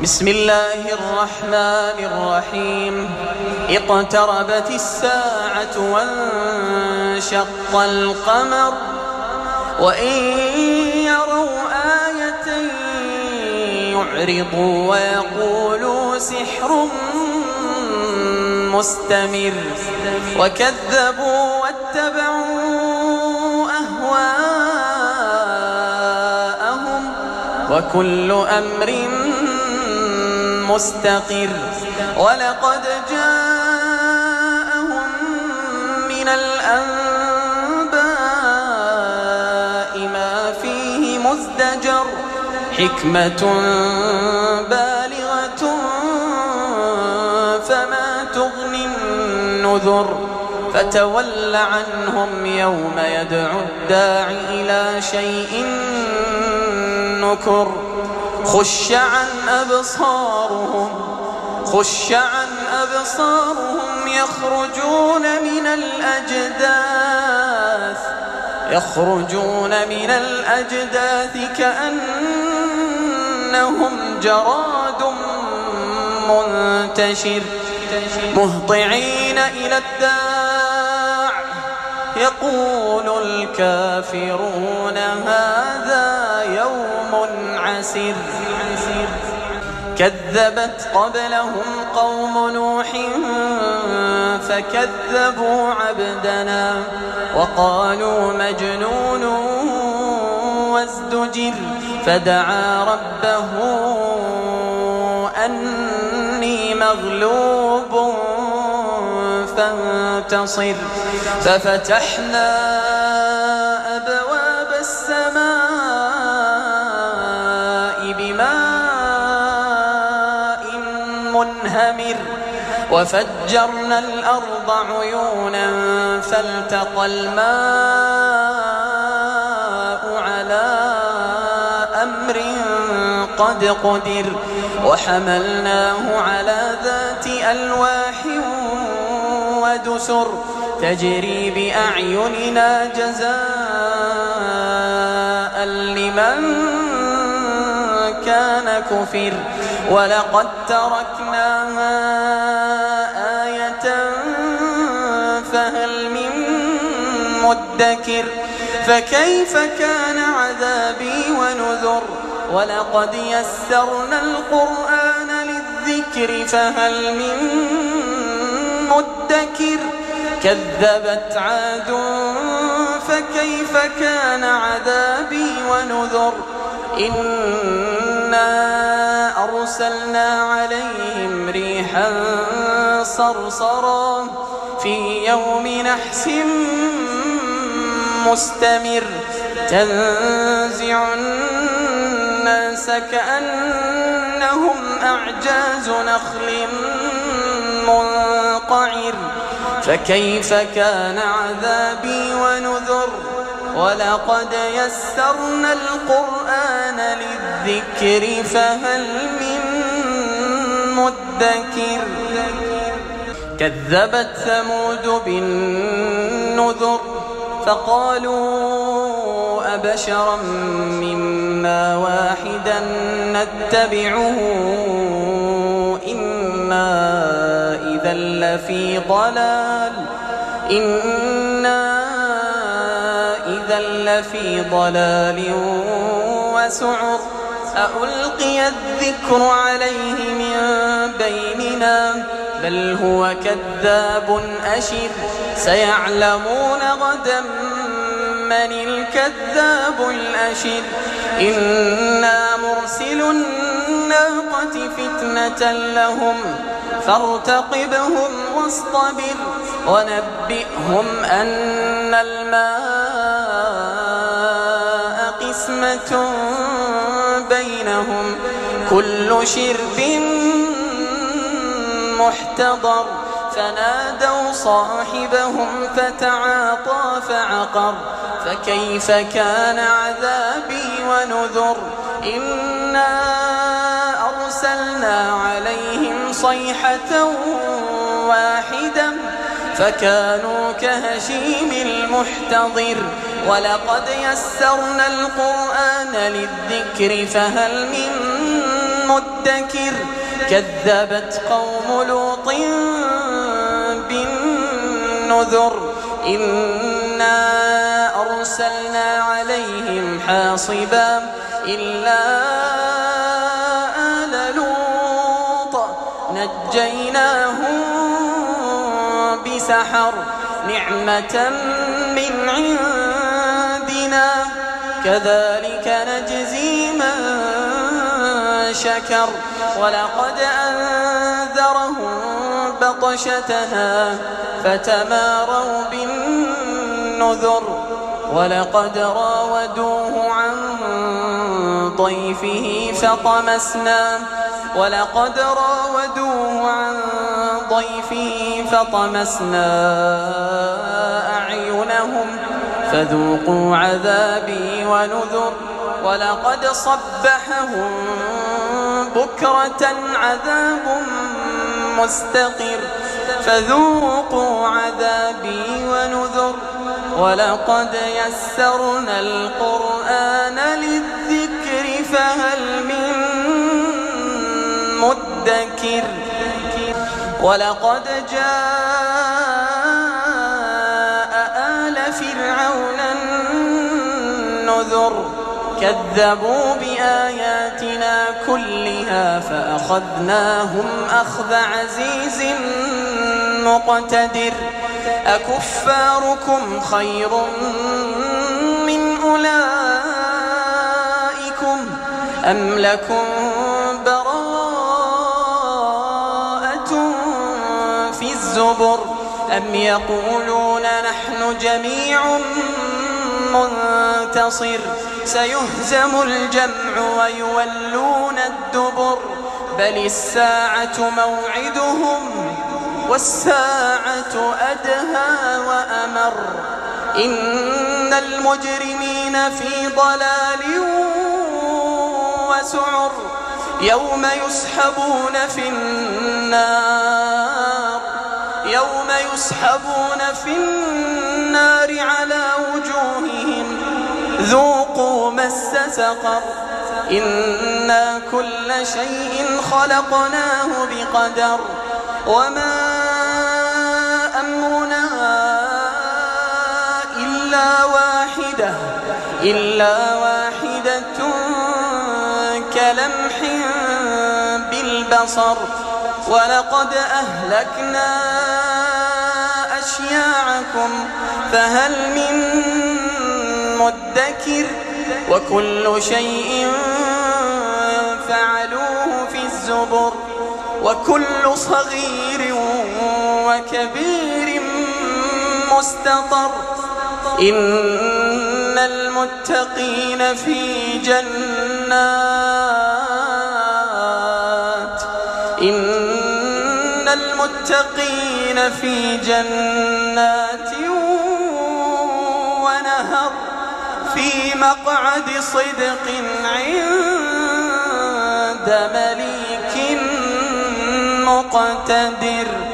بسم الله الرحمن الرحيم. اقتربت الساعة وانشق القمر وإن يروا آية يعرضوا ويقولوا سحر مستمر وكذبوا واتبعوا أهواءهم وكل أمر مستقر. ولقد جاءهم من الأنباء ما فيه مزدجر حكمة بالغة فما تغني النذر. فتول عنهم يوم يدعو الداع إلى شيء نكر. خش عن أبصارهم يخرجون من الأجداث كأنهم جراد منتشر مهطعين إلى الداع يقول الكافرون هذا يوم عسير. كذبت قبلهم قوم نوح فكذبوا عبدنا وقالوا مجنون وازدجر. فدعا ربه أني مغلوب فانتصر. ففتحنا أبواب السماء بماء منهمر وفجرنا الأرض عيونا فالتقى الماء على أمر قد قدر. وحملناه على ذات ألواح ودسر تجري بأعيننا جزاء لمن كان كفر. ولقد تركناها آية فهل من مدكر. فكيف كان عذابي ونذر. ولقد يسرنا القرآن للذكر فهل من مدكر. كذبت عاد فكيف كان عذابي ونذر. إنا أرسلنا عليهم ريحا صرصرا في يوم نحس مستمر تنزع الناس كأنهم أعجاز نخل منقعر. فكيف كان عذابي ونذر. ولقد يسرنا القرآن للذكر فهل من مدكر. كذبت ثمود بالنذر فقالوا أبشرا منا واحدا نتبعه إنا إذا لفي ضلال وسعر. ألقي الذكر عليه من بيننا بل هو كذاب أشر. سيعلمون غدا من الكذاب الأشر. إنا مرسل الناقة فتنة لهم فارتقبهم واصطبر. ونبئهم أن الماء قسمة بينهم كل شرب محتضر. فنادوا صاحبهم فتعاطى فعقر. فكيف كان عذابي ونذر. إنا أرسلنا عليهم صيحة واحدة فكانوا كهشيم المحتضر. ولقد يسرنا القرآن للذكر فهل من مدكر كذبت قوم لوط بالنذر إنا أرسلنا عليهم حاصبا إلا آل لوط نجيناهم بسحر نعمة من عندنا كذلك نجزي من شكر ولقد أنذرهم بطشتنا فتماروا بالنذر ولقد راودوه عن ضيفه فطمسنا أعينهم فذوقوا عذابي ونذر ولقد صبحهم بكرة عذاب مستقر فذوقوا عذابي ونذر ولقد يسرنا القرآن للذكر فهل من مدكر ولقد جاء آل فرعون النذر كذبوا بآياتنا كلها فأخذناهم أخذ عزيز مقتدر أكفاركم خير من أولئكم أم لكم براءة في الزبر أم يقولون نحن جميع منتصر سيهزم الجمع ويولون الدبر بل الساعة موعدهم والساعة أدهى وأمر إن المجرمين في ضلال وسعر يوم يسحبون في النار على وجوههم ذوقوا مس سقر إنا كل شيء خلقناه بقدر وما أمرنا إلا واحدة كلمح بالبصر ولقد أهلكنا أشياعكم فهل من مدكر وكل شيء فعلوه في الزبر وكل صغير وكبير مستطر إن المتقين في جنات ونهر في مقعد صدق عند مليك مقتدر.